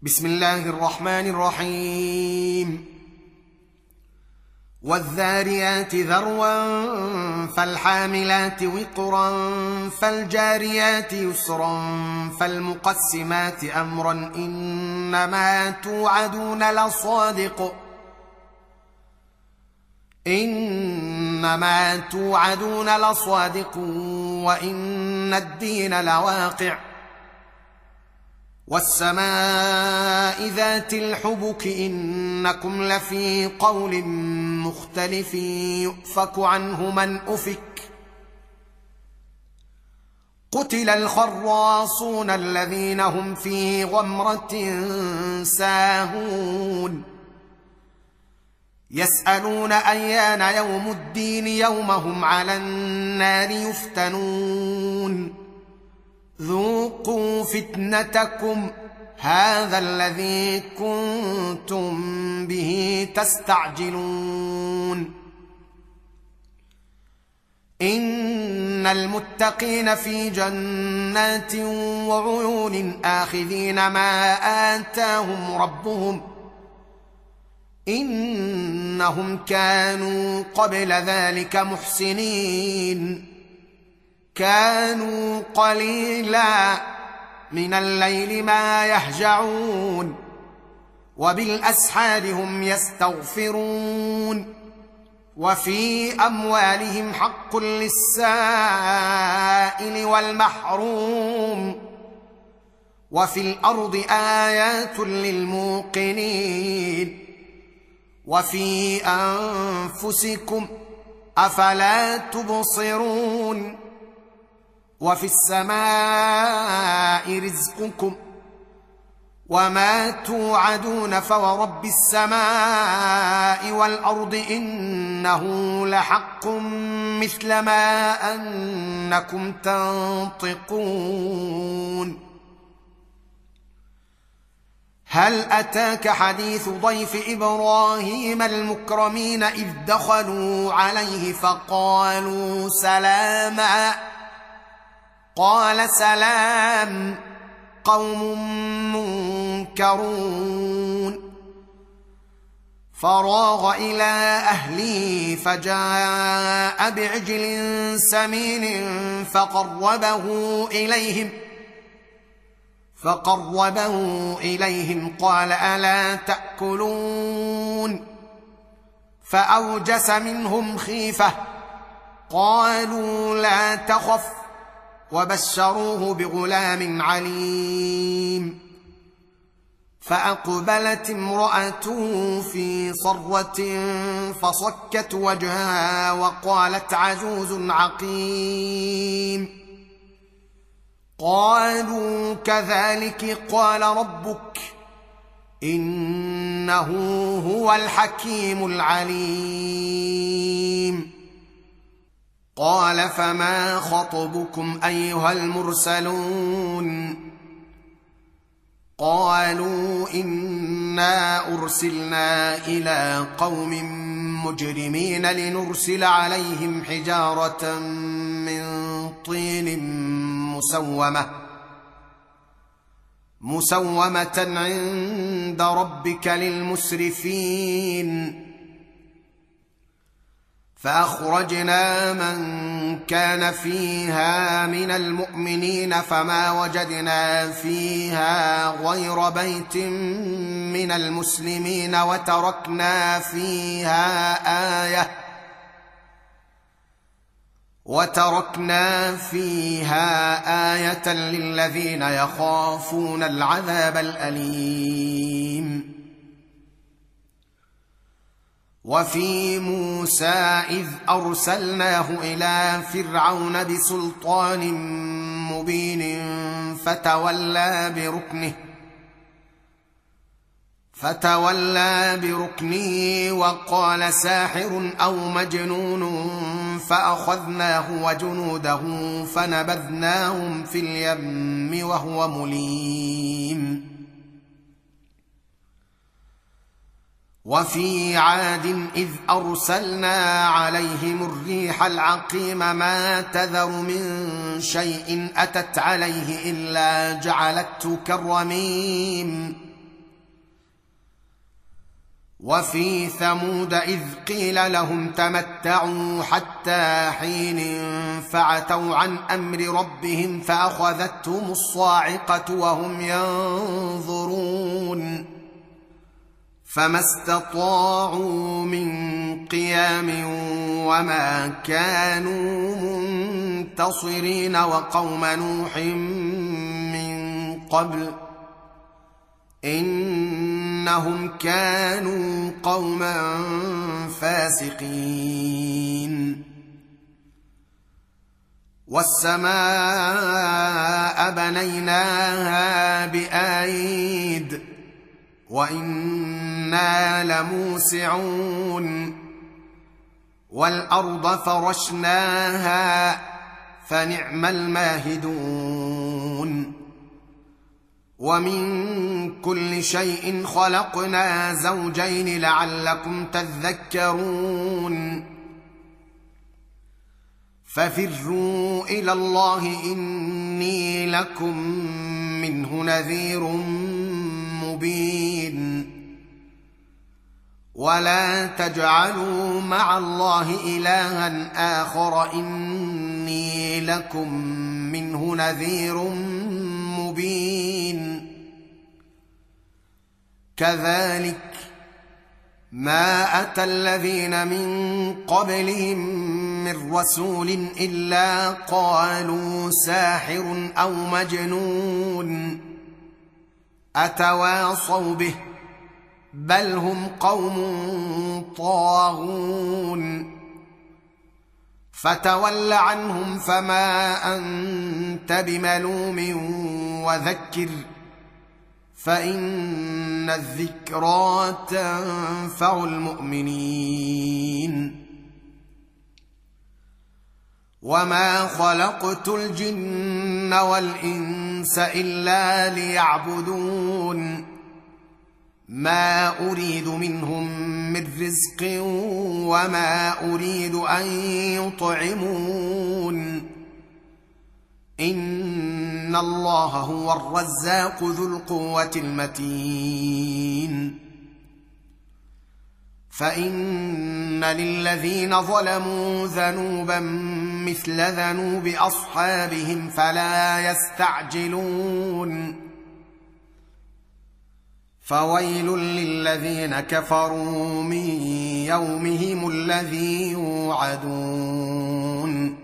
بسم الله الرحمن الرحيم. والذاريات ذروا فالحاملات وقرا فالجاريات يسرا فالمقسمات أمرا إنما توعدون لصادق وإن الدين لواقع. والسماء ذات الحبك إنكم لفي قول مختلف يؤفك عنه من أفك. قتل الخراصون الذين هم في غمرة ساهون يسألون أيان يوم الدين يوم هم على النار يفتنون. ذوقوا فتنتكم هذا الذي كنتم به تستعجلون. إن المتقين في جنات وعيون آخذين ما آتاهم ربهم إنهم كانوا قبل ذلك محسنين. كانوا قليلا من الليل ما يهجعون وبالأسحار هم يستغفرون. وفي أموالهم حق للسائل والمحروم. وفي الأرض آيات للموقنين. وفي أنفسكم أفلا تبصرون. وفي السماء رزقكم وما توعدون فورب السماء والأرض إنه لحق مثل ما أنكم تنطقون. هل أتاك حديث ضيف إبراهيم المكرمين إذ دخلوا عليه فقالوا سلاما قال سلام قوم منكرون. فراغ إلى أهله فجاء بعجل سمين فقربه إليهم قال ألا تأكلون. فأوجس منهم خيفة قالوا لا تخف وبشروه بغلام عليم. فأقبلت امرأته في صرة فصكت وجهها وقالت عجوز عقيم. قالوا كذلك قال ربك إنه هو الحكيم العليم. قال فما خطبكم أيها المرسلون. قالوا إنا أرسلنا إلى قوم مجرمين لنرسل عليهم حجارة من طين مسومة عند ربك للمسرفين. فأخرجنا من كان فيها من المؤمنين فما وجدنا فيها غير بيت من المسلمين وتركنا فيها آية للذين يخافون العذاب الأليم. وفي موسى إذ أرسلناه إلى فرعون بسلطان مبين فتولى بركنه وقال ساحر أو مجنون. فأخذناه وجنوده فنبذناهم في اليم وهو مليم. وفي عاد إذ أرسلنا عليهم الريح العقيم ما تذر من شيء أتت عليه إلا جعلته كالرميم. وفي ثمود إذ قيل لهم تمتعوا حتى حين فعتوا عن أمر ربهم فأخذتهم الصاعقة وهم ينظرون فما استطاعوا من قيام وما كانوا منتصرين وقوم نوح من قبل إنهم كانوا قوما فاسقين والسماء بنيناها بأيد وإنا لموسعون والأرض فرشناها فنعم الماهدون ومن كل شيء خلقنا زوجين لعلكم تذكرون ففروا إلى الله إني لكم منه نذير مبين ولا تجعلوا مع الله إلها آخر إني لكم منه نذير مبين كذلك ما أتى الذين من قبلهم من رسول إلا قالوا ساحر أو مجنون أتواصوا به بل هم قوم طاغون فتول عنهم فما أنت بملوم وذكر فإن الذكرى تنفع المؤمنين وما خلقت الجن والإنس إلا ليعبدون ما أريد منهم من رزق وما أريد أن يطعمون إن الله هو الرزاق ذو القوة المتين فإن للذين ظلموا ذنوبا مثل ذنوب أصحابهم فلا يستعجلون فويل للذين كفروا من يومهم الذي يوعدون